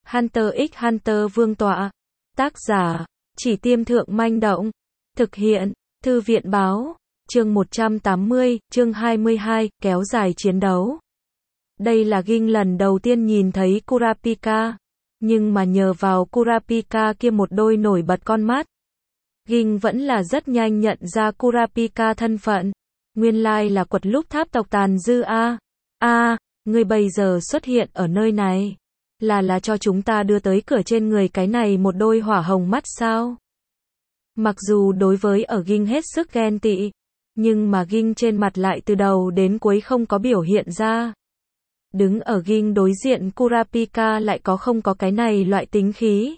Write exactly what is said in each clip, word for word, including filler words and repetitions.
Hunter x Hunter Vương tọa. Tác giả, Chỉ Tiêm Thượng Manh Động. Thực hiện, Thư viện Báo. Chương một trăm tám mươi, chương hai mươi hai, kéo dài chiến đấu. Đây là Ging lần đầu tiên nhìn thấy Kurapika. Nhưng mà nhờ vào Kurapika kia một đôi nổi bật con mắt, Ging vẫn là rất nhanh nhận ra Kurapika thân phận. Nguyên lai là quật lúc tháp tộc tàn dư a. A, ngươi bây giờ xuất hiện ở nơi này. Là là cho chúng ta đưa tới cửa trên người cái này một đôi hỏa hồng mắt sao? Mặc dù đối với ở Ging hết sức ghen tị, nhưng mà Ging trên mặt lại từ đầu đến cuối không có biểu hiện ra. Đứng ở Ging đối diện Kurapika lại có không có cái này loại tính khí.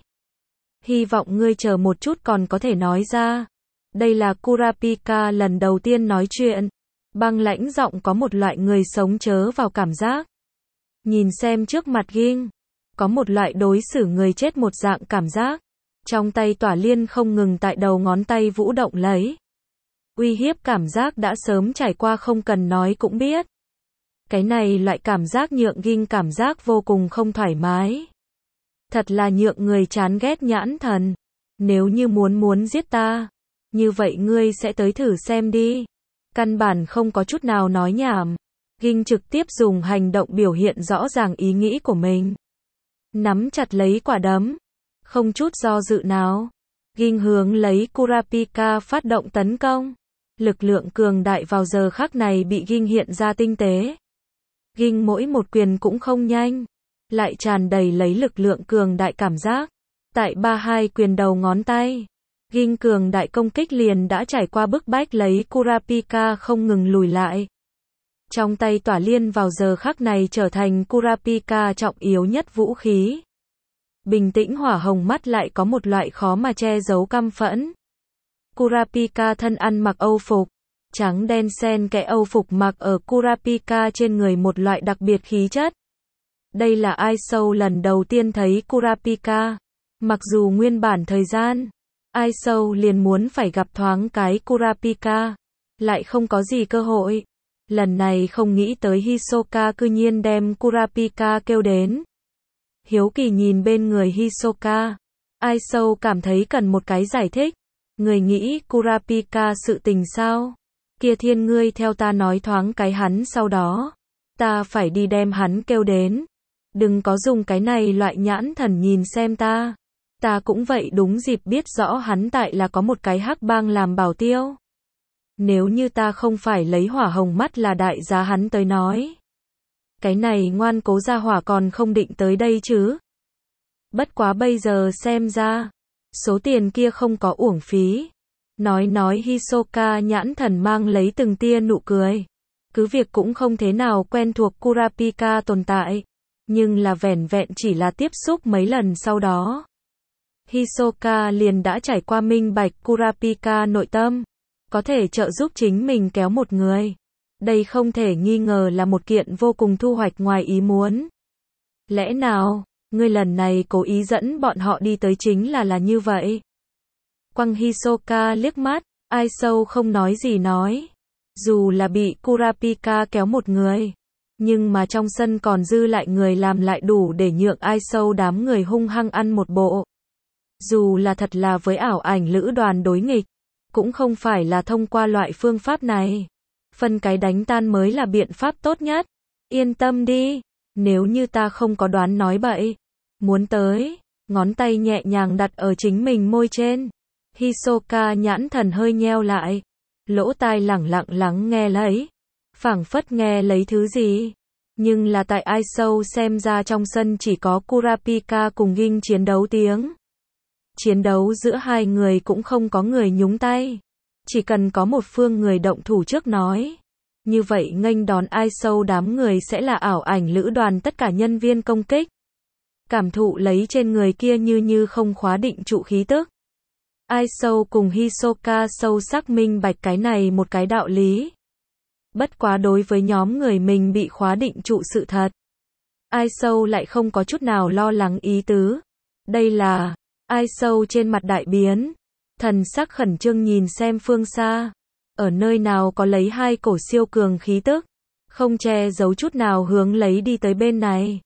Hy vọng ngươi chờ một chút còn có thể nói ra. Đây là Kurapika lần đầu tiên nói chuyện. Băng lãnh giọng có một loại người sống chớ vào cảm giác. Nhìn xem trước mặt Ging, có một loại đối xử người chết một dạng cảm giác. Trong tay tỏa liên không ngừng tại đầu ngón tay vũ động lấy. Uy hiếp cảm giác đã sớm trải qua không cần nói cũng biết. Cái này loại cảm giác nhượng Ging cảm giác vô cùng không thoải mái. Thật là nhượng người chán ghét nhãn thần. Nếu như muốn muốn giết ta, như vậy ngươi sẽ tới thử xem đi. Căn bản không có chút nào nói nhảm. Ging trực tiếp dùng hành động biểu hiện rõ ràng ý nghĩ của mình. Nắm chặt lấy quả đấm. Không chút do dự nào. Ging hướng lấy Kurapika phát động tấn công. Lực lượng cường đại vào giờ khắc này bị Ging hiện ra tinh tế. Ging mỗi một quyền cũng không nhanh, lại tràn đầy lấy lực lượng cường đại cảm giác. Tại ba hai quyền đầu ngón tay, Ging cường đại công kích liền đã trải qua bức bách lấy Kurapika không ngừng lùi lại. Trong tay tỏa liên vào giờ khắc này trở thành Kurapika trọng yếu nhất vũ khí. Bình tĩnh hỏa hồng mắt lại có một loại khó mà che giấu căm phẫn. Kurapika thân ăn mặc âu phục, trắng đen xen kẽ âu phục mặc ở Kurapika trên người một loại đặc biệt khí chất. Đây là Ai Sâu lần đầu tiên thấy Kurapika. Mặc dù nguyên bản thời gian, Ai Sâu liền muốn phải gặp thoáng cái Kurapika, lại không có gì cơ hội. Lần này không nghĩ tới Hisoka cư nhiên đem Kurapika kêu đến. Hiếu kỳ nhìn bên người Hisoka, Ai Sâu cảm thấy cần một cái giải thích. Người nghĩ Kurapika sự tình sao? Kia thiên ngươi theo ta nói thoáng cái hắn sau đó. Ta phải đi đem hắn kêu đến. Đừng có dùng cái này loại nhãn thần nhìn xem ta. Ta cũng vậy đúng dịp biết rõ hắn tại là có một cái hắc bang làm bảo tiêu. Nếu như ta không phải lấy hỏa hồng mắt là đại giá hắn tới nói. Cái này ngoan cố ra hỏa còn không định tới đây chứ. Bất quá bây giờ xem ra, số tiền kia không có uổng phí. Nói nói Hisoka nhãn thần mang lấy từng tia nụ cười. Cứ việc cũng không thế nào quen thuộc Kurapika tồn tại. Nhưng là vẻn vẹn chỉ là tiếp xúc mấy lần sau đó. Hisoka liền đã trải qua minh bạch Kurapika nội tâm. Có thể trợ giúp chính mình kéo một người. Đây không thể nghi ngờ là một kiện vô cùng thu hoạch ngoài ý muốn. Lẽ nào, ngươi lần này cố ý dẫn bọn họ đi tới chính là là như vậy? Quăng Hisoka liếc mắt, Ai Sâu không nói gì nói. Dù là bị Kurapika kéo một người, nhưng mà trong sân còn dư lại người làm lại đủ để nhượng Ai Sâu đám người hung hăng ăn một bộ. Dù là thật là với ảo ảnh lữ đoàn đối nghịch, cũng không phải là thông qua loại phương pháp này. Phân cái đánh tan mới là biện pháp tốt nhất. Yên tâm đi, nếu như ta không có đoán nói bậy. Muốn tới, ngón tay nhẹ nhàng đặt ở chính mình môi trên. Hisoka nhãn thần hơi nheo lại. Lỗ tai lẳng lặng lắng nghe lấy. Phảng phất nghe lấy thứ gì. Nhưng là tại Ai Sâu xem ra trong sân chỉ có Kurapika cùng Ging chiến đấu tiếng. Chiến đấu giữa hai người cũng không có người nhúng tay. Chỉ cần có một phương người động thủ trước nói. Như vậy nghênh đón Ai Sâu đám người sẽ là ảo ảnh lữ đoàn tất cả nhân viên công kích. Cảm thụ lấy trên người kia như như không khóa định trụ khí tức. Ai Sâu cùng Hisoka sâu sắc minh bạch cái này một cái đạo lý. Bất quá đối với nhóm người mình bị khóa định trụ sự thật. Ai Sâu lại không có chút nào lo lắng ý tứ. Đây là, Ai Sâu trên mặt đại biến. Thần sắc khẩn trương nhìn xem phương xa. Ở nơi nào có lấy hai cổ siêu cường khí tức. Không che giấu chút nào hướng lấy đi tới bên này.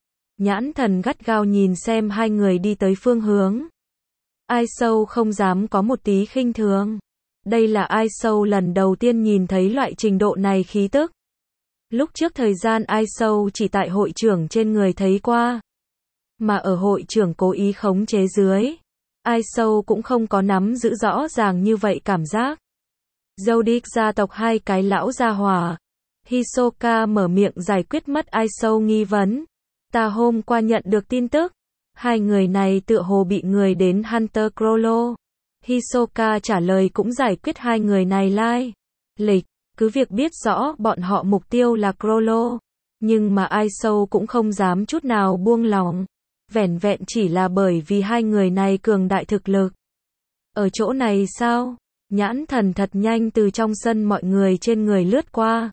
nhãn thần gắt gao nhìn xem hai người đi tới phương hướng. Ai Sâu không dám có một tí khinh thường. Đây là Ai Sâu lần đầu tiên nhìn thấy loại trình độ này khí tức. Lúc trước thời gian Ai Sâu chỉ tại hội trưởng trên người thấy qua. Mà ở hội trưởng cố ý khống chế dưới. Ai Sâu cũng không có nắm giữ rõ ràng như vậy cảm giác. Zodiac gia tộc hai cái lão gia hỏa. Hisoka mở miệng giải quyết mất Ai Sâu nghi vấn. Ta hôm qua nhận được tin tức. Hai người này tựa hồ bị người đến Hunter Crollo. Hisoka trả lời cũng giải quyết hai người này lai. Lịch, cứ việc biết rõ bọn họ mục tiêu là Crollo. Nhưng mà Ai Sâu cũng không dám chút nào buông lỏng. Vẻn vẹn chỉ là bởi vì hai người này cường đại thực lực. Ở chỗ này sao? Nhãn thần thật nhanh từ trong sân mọi người trên người lướt qua.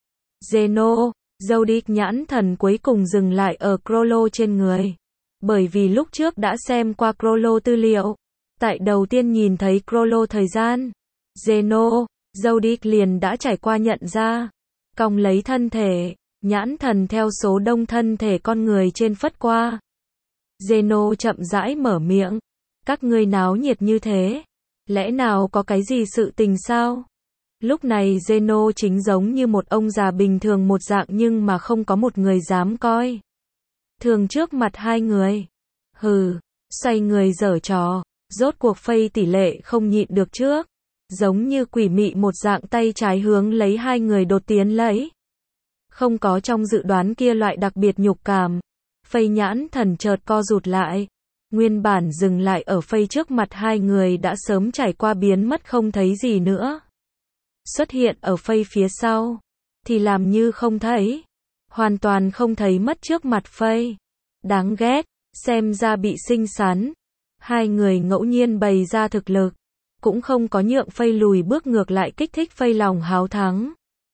Zeno, Zodiac nhãn thần cuối cùng dừng lại ở Crollo trên người. Bởi vì lúc trước đã xem qua Crollo tư liệu. Tại đầu tiên nhìn thấy Crollo thời gian. Zeno, Zodiac liền đã trải qua nhận ra. Cong lấy thân thể, nhãn thần theo số đông thân thể con người trên phất qua. Zeno chậm rãi mở miệng. Các ngươi náo nhiệt như thế. Lẽ nào có cái gì sự tình sao? Lúc này Zeno chính giống như một ông già bình thường một dạng nhưng mà không có một người dám coi. Thường trước mặt hai người. Hừ, xoay người giở trò. Rốt cuộc phây tỷ lệ không nhịn được trước. Giống như quỷ mị một dạng tay trái hướng lấy hai người đột tiến lấy. Không có trong dự đoán kia loại đặc biệt nhục cảm. Phây nhãn thần chợt co rụt lại. Nguyên bản dừng lại ở phây trước mặt hai người đã sớm trải qua biến mất không thấy gì nữa. Xuất hiện ở phây phía sau. Thì làm như không thấy. Hoàn toàn không thấy mất trước mặt phây. Đáng ghét, xem ra bị xinh xắn. Hai người ngẫu nhiên bày ra thực lực. Cũng không có nhượng phây lùi bước ngược lại kích thích phây lòng háo thắng.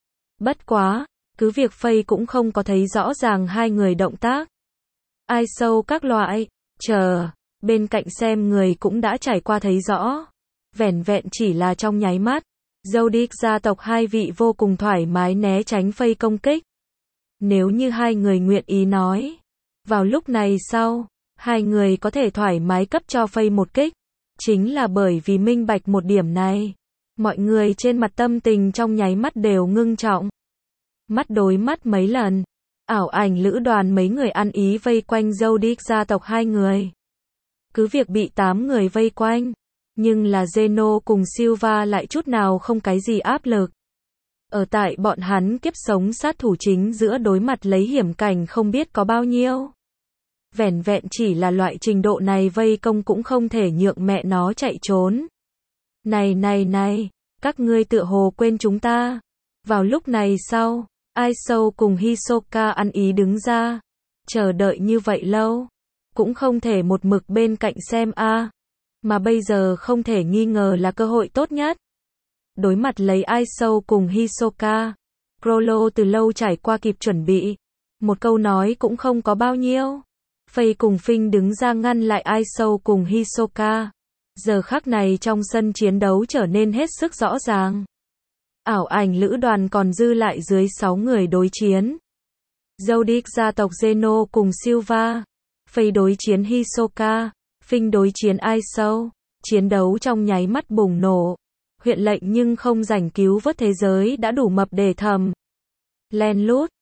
Bất quá, cứ việc phây cũng không có thấy rõ ràng hai người động tác. Ai Sâu các loại, chờ, bên cạnh xem người cũng đã trải qua thấy rõ. Vẻn vẹn chỉ là trong nháy mắt. Zodiac gia tộc hai vị vô cùng thoải mái né tránh phây công kích. Nếu như hai người nguyện ý nói. Vào lúc này sau, hai người có thể thoải mái cấp cho phây một kích. Chính là bởi vì minh bạch một điểm này. Mọi người trên mặt tâm tình trong nháy mắt đều ngưng trọng. Mắt đối mắt mấy lần. Ảo ảnh lữ đoàn mấy người ăn ý vây quanh Zodiac gia tộc hai người. Cứ việc bị tám người vây quanh. Nhưng là Zeno cùng Silva lại chút nào không cái gì áp lực. Ở tại bọn hắn kiếp sống sát thủ chính giữa đối mặt lấy hiểm cảnh không biết có bao nhiêu. Vẻn vẹn chỉ là loại trình độ này vây công cũng không thể nhượng mẹ nó chạy trốn. Này này này, các ngươi tựa hồ quên chúng ta. Vào lúc này sau, Ai Sâu cùng Hisoka ăn ý đứng ra. Chờ đợi như vậy lâu. Cũng không thể một mực bên cạnh xem a à. Mà bây giờ không thể nghi ngờ là cơ hội tốt nhất. Đối mặt lấy Ai Sâu cùng Hisoka. Crollo từ lâu trải qua kịp chuẩn bị. Một câu nói cũng không có bao nhiêu. Phây cùng Phinh đứng ra ngăn lại Ai Sâu cùng Hisoka. Giờ khắc này trong sân chiến đấu trở nên hết sức rõ ràng. Ảo ảnh lữ đoàn còn dư lại dưới sáu người đối chiến. Zodiac gia tộc Zeno cùng Silva. Phây đối chiến Hisoka. Phinh đối chiến Ai Sâu. Chiến đấu trong nháy mắt bùng nổ. Huyện lệnh nhưng không giành cứu vớt thế giới đã đủ mập để thầm. Len lút,